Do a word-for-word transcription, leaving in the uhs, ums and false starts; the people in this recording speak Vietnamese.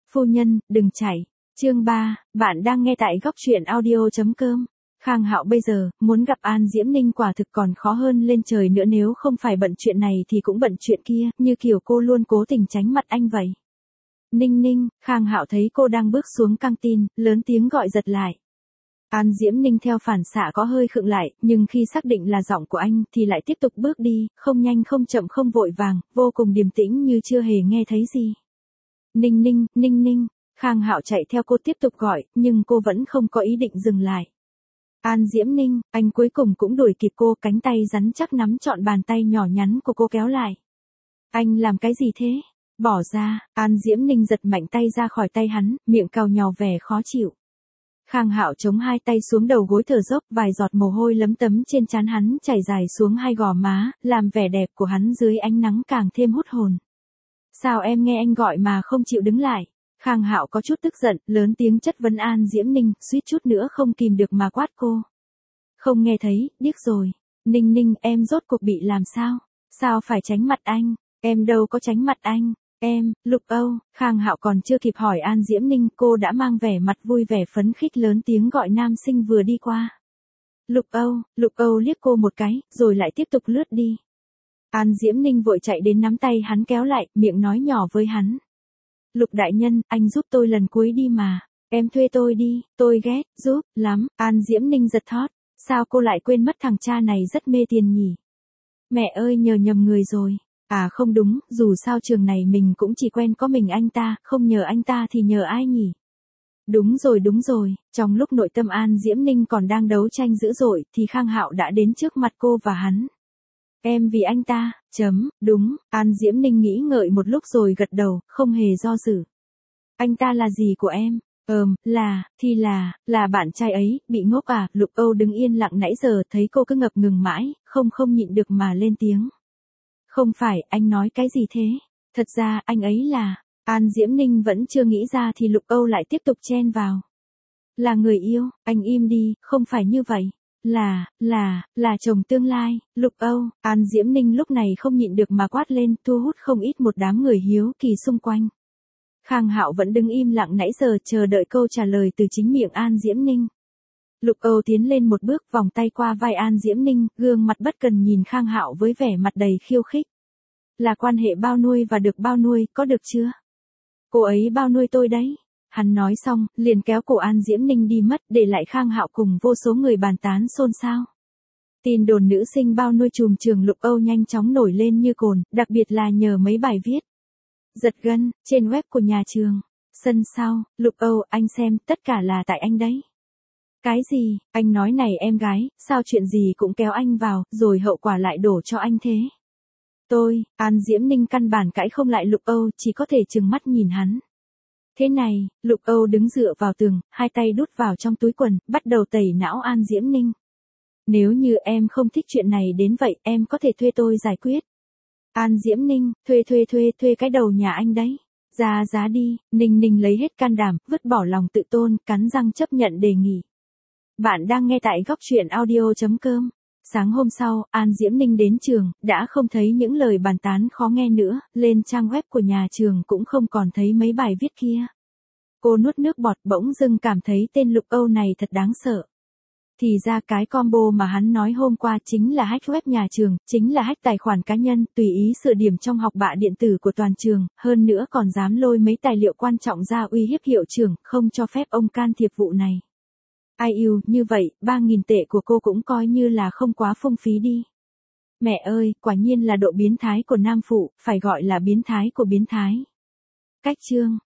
Phu nhân, đừng chạy. Chương ba, bạn đang nghe tại góc truyện audio chấm com. Khang Hạo bây giờ, muốn gặp An Diễm Ninh quả thực còn khó hơn lên trời nữa, nếu không phải bận chuyện này thì cũng bận chuyện kia, như kiểu cô luôn cố tình tránh mặt anh vậy. Ninh Ninh, Khang Hạo thấy cô đang bước xuống căng tin, lớn tiếng gọi giật lại. An Diễm Ninh theo phản xạ có hơi khựng lại, nhưng khi xác định là giọng của anh thì lại tiếp tục bước đi, không nhanh không chậm không vội vàng, vô cùng điềm tĩnh như chưa hề nghe thấy gì. Ninh Ninh, Ninh Ninh, Khang Hạo chạy theo cô tiếp tục gọi, nhưng cô vẫn không có ý định dừng lại. An Diễm Ninh, anh cuối cùng cũng đuổi kịp cô, cánh tay rắn chắc nắm trọn bàn tay nhỏ nhắn của cô kéo lại. Anh làm cái gì thế? Bỏ ra. An Diễm Ninh giật mạnh tay ra khỏi tay hắn, miệng cào nhàu vẻ khó chịu. Khang Hạo chống hai tay xuống đầu gối thở dốc, vài giọt mồ hôi lấm tấm trên trán hắn chảy dài xuống hai gò má, làm vẻ đẹp của hắn dưới ánh nắng càng thêm hút hồn. Sao em nghe anh gọi mà không chịu đứng lại? Khang Hạo có chút tức giận, lớn tiếng chất vấn An Diễm Ninh, suýt chút nữa không kìm được mà quát cô. Không nghe thấy, điếc rồi. Ninh Ninh, em rốt cuộc bị làm sao? Sao phải tránh mặt anh? Em đâu có tránh mặt anh. Em, Lục Âu. Khang Hạo còn chưa kịp hỏi An Diễm Ninh, cô đã mang vẻ mặt vui vẻ phấn khích lớn tiếng gọi nam sinh vừa đi qua. Lục Âu. Lục Âu liếc cô một cái, rồi lại tiếp tục lướt đi. An Diễm Ninh vội chạy đến nắm tay hắn kéo lại, miệng nói nhỏ với hắn. Lục đại nhân, anh giúp tôi lần cuối đi mà. Em thuê tôi đi, tôi ghét, giúp, lắm. An Diễm Ninh giật thót. Sao cô lại quên mất thằng cha này rất mê tiền nhỉ? Mẹ ơi, nhờ nhầm người rồi. À không đúng, dù sao trường này mình cũng chỉ quen có mình anh ta, không nhờ anh ta thì nhờ ai nhỉ? Đúng rồi đúng rồi, trong lúc nội tâm An Diễm Ninh còn đang đấu tranh dữ dội thì Khang Hạo đã đến trước mặt cô và hắn. Em vì anh ta, chấm, đúng. An Diễm Ninh nghĩ ngợi một lúc rồi gật đầu, không hề do dự. Anh ta là gì của em? Ờm, là, thì là, là bạn trai ấy, bị ngốc à? Lục Âu đứng yên lặng nãy giờ thấy cô cứ ngập ngừng mãi, không không nhịn được mà lên tiếng. Không phải, anh nói cái gì thế? Thật ra, anh ấy là... An Diễm Ninh vẫn chưa nghĩ ra thì Lục Âu lại tiếp tục chen vào. Là người yêu, anh im đi, không phải như vậy. Là, là, là chồng tương lai, Lục Âu. An Diễm Ninh lúc này không nhịn được mà quát lên, thu hút không ít một đám người hiếu kỳ xung quanh. Khang Hạo vẫn đứng im lặng nãy giờ chờ đợi câu trả lời từ chính miệng An Diễm Ninh. Lục Âu tiến lên một bước, vòng tay qua vai An Diễm Ninh, gương mặt bất cần nhìn Khang Hạo với vẻ mặt đầy khiêu khích. Là quan hệ bao nuôi và được bao nuôi, có được chưa? Cô ấy bao nuôi tôi đấy. Hắn nói xong, liền kéo cổ An Diễm Ninh đi mất, để lại Khang Hạo cùng vô số người bàn tán xôn xao. Tin đồn nữ sinh bao nuôi trùm trường Lục Âu nhanh chóng nổi lên như cồn, đặc biệt là nhờ mấy bài viết giật gân trên web của nhà trường. Sân sau, Lục Âu, anh xem, tất cả là tại anh đấy. Cái gì? Anh nói này em gái, sao chuyện gì cũng kéo anh vào, rồi hậu quả lại đổ cho anh thế? Tôi, An Diễm Ninh căn bản cãi không lại Lục Âu, chỉ có thể trừng mắt nhìn hắn. Thế này, Lục Âu đứng dựa vào tường, hai tay đút vào trong túi quần, bắt đầu tẩy não An Diễm Ninh. Nếu như em không thích chuyện này đến vậy, em có thể thuê tôi giải quyết. An Diễm Ninh, thuê thuê thuê thuê cái đầu nhà anh đấy. Ra giá đi. Ninh Ninh lấy hết can đảm, vứt bỏ lòng tự tôn, cắn răng chấp nhận đề nghị. Bạn đang nghe tại góc truyện audio chấm com. Sáng hôm sau, An Diễm Ninh đến trường, đã không thấy những lời bàn tán khó nghe nữa, lên trang web của nhà trường cũng không còn thấy mấy bài viết kia. Cô nuốt nước bọt, bỗng dưng cảm thấy tên Lục Âu này thật đáng sợ. Thì ra cái combo mà hắn nói hôm qua chính là hack web nhà trường, chính là hack tài khoản cá nhân, tùy ý sửa điểm trong học bạ điện tử của toàn trường, hơn nữa còn dám lôi mấy tài liệu quan trọng ra uy hiếp hiệu trưởng, không cho phép ông can thiệp vụ này. Ai yêu, như vậy, ba nghìn tệ của cô cũng coi như là không quá phung phí đi. Mẹ ơi, quả nhiên là độ biến thái của nam phụ, phải gọi là biến thái của biến thái. Cách chương.